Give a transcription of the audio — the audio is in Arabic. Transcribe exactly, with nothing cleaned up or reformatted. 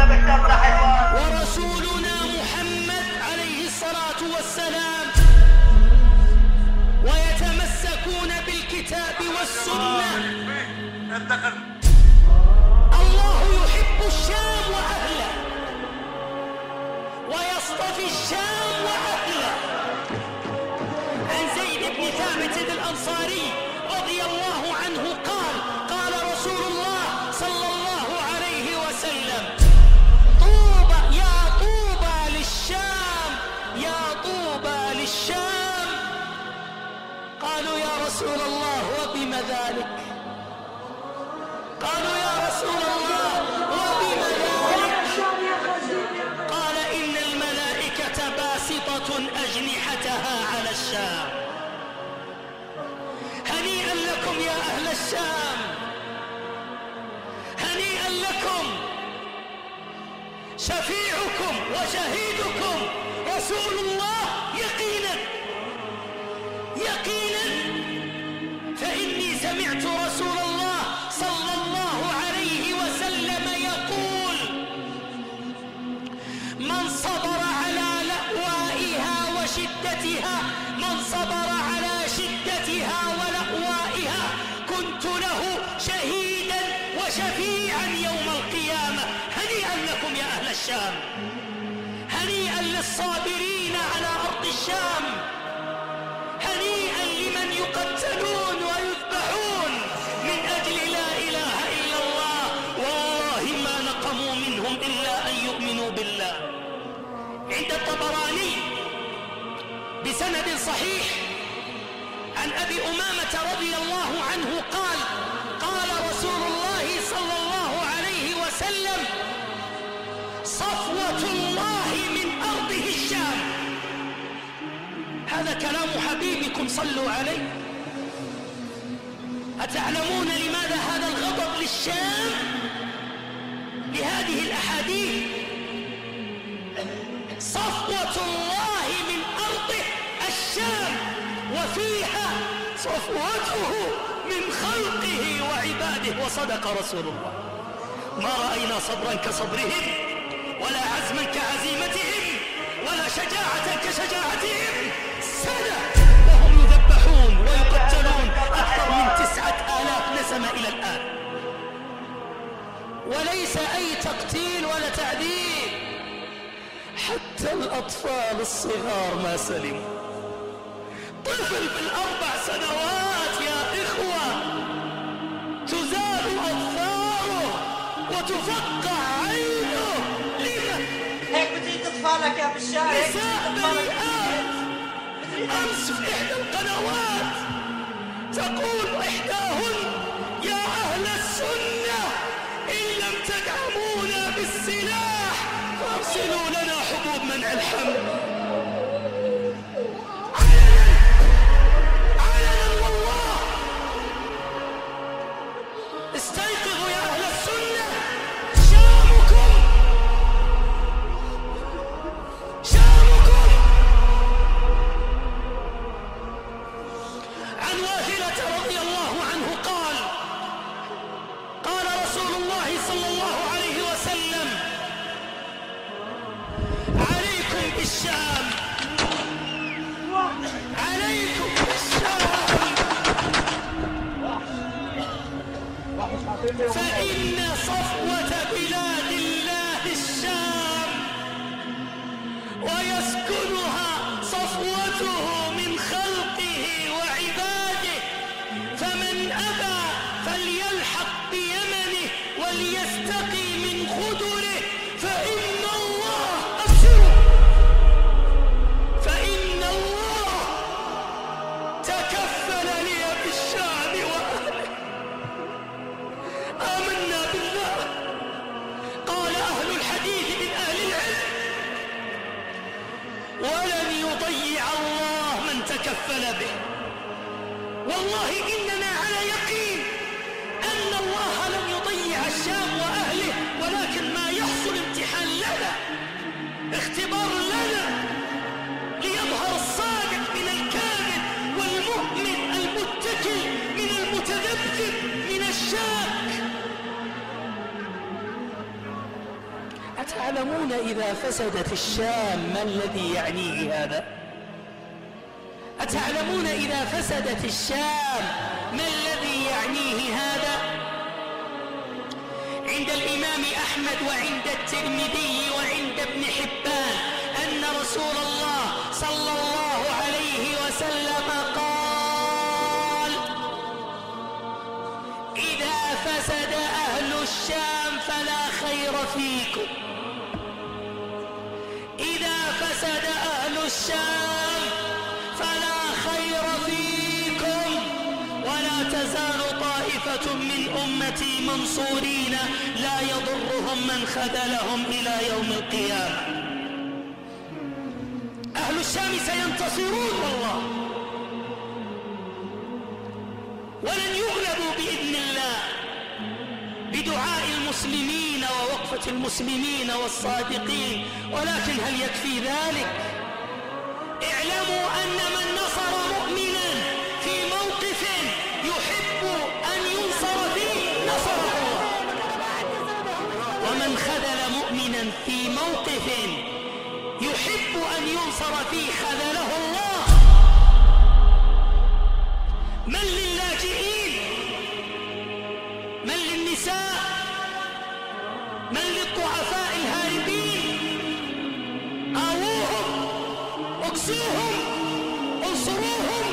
ورسولنا محمد عليه الصلاة والسلام ويتمسكون بالكتاب والسنة. الله يحب الشام وأهله ويصطفي الشام وأهله. عن زيد بن ثابت الأنصاري رضي الله عنه قال قال رسول الله صلى الله عليه وسلم: طوبى يا طوبى للشام يا طوبى للشام. قالوا يا رسول الله وبم ذلك؟ قالوا يا رسول الله وبم ذلك؟ قال: إن الملائكة باسطة أجنحتها على الشام. هنيئا لكم يا أهل الشام، هنيئا لكم. شفيعكم وشهيدكم رسول الله يقينا يقينا. فإني سمعت رسول الله صلى الله عليه وسلم يقول: من صبر على لأوائها وشدتها من صبر على شدتها ولأوائها كنت له شهيدا وشفيعا يوم القيامة. هنيئا لكم يا أهل الشام، هنيئا للصابرين على أرض الشام، هنيئا لمن يقتلون ويذبحون من أجل لا إله إلا الله. والله ما نقموا منهم إلا أن يؤمنوا بالله. عند الطبراني بسند صحيح عن أبي أمامة رضي الله عنه قال قال رسول الله صلى الله عليه وسلم: صفوة الله من أرضه الشام. هذا كلام حبيبكم صلوا عليه. أتعلمون لماذا هذا الغضب للشام لهذه الأحاديث؟ صفوة الله من أرضه الشام وفيها صفوته من خلقه وعباده. وصدق رسول الله: ما رأينا صبرا كصبرهم ولا عزما كعزيمتهم ولا شجاعة كشجاعتهم. سنة وهم يذبحون ويقتلون أكثر من تسعة آلاف نسمة إلى الآن. وليس أي تقتيل ولا تعذيب، حتى الأطفال الصغار ما سلموا. طفل بالأربع سنوات يا إخوة تزال أظفاره وتفقع عينه. لما؟ هيك بتريد أطفالك يا بالشارع. نساء بريئات. أمس في إحدى القنوات تقول إحداهن: يا أهل السنة إن لم تدعمونا بالسلاح فارسلوا لنا حبوب منع الحمل. استيقظوا يا أهل السنة، شامكم شامكم. عن واثلة رضي الله عنه قال قال رسول الله صلى الله عليه وسلم: عليكم بالشام، عليكم بالشام، فإن صفوة بلاد الله الشام ويسكنها صفوته من خلقه وعباده. فمن أبى فليلحق بيمنه وليستقي من خدره فإن الله أبشروا فإن الله تكفل لي بالشام وأهله. آمنا بالله. قال أهل الحديث من أهل العلم: ولن يضيع الله من تكفل به. والله إننا على يقين أن الله لن يضيع الشام وأهله، ولكن ما يحصل امتحان لنا، اختبار لنا، ليظهر الصادق من الكاذب والمؤمن المتكل من المتذبذب من الشاك. أتعلمون إذا فسدت الشام ما الذي يعنيه هذا؟ أتعلمون إذا فسدت الشام ما الذي يعنيه هذا؟ عند الإمام أحمد وعند الترمذي وعند ابن حبان أن رسول الله صلى الله عليه وسلم قال: إذا فسد أهل الشام فلا خير فيكم. إذا فسد أهل الشام فلا خير فيكم، ولا تزال طائفة من أمتي منصورين لا يضرهم من خذلهم إلى يوم القيامة. أهل الشام سينتصرون والله، ولن يغلبوا بإذن الله بدعاء المسلمين ووقفة المسلمين والصادقين. ولكن هل يكفي ذلك؟ اعلموا أن من نصر مؤمنا في موقف يحب أن ينصر فيه نصره الله، ومن خذل مؤمنا في موقف يحب أن ينصر فيه خذله الله. من للاجئين؟ من للنساء؟ من للضعفاء الهاربين؟ آووهم، اكسوهم، انصروهم،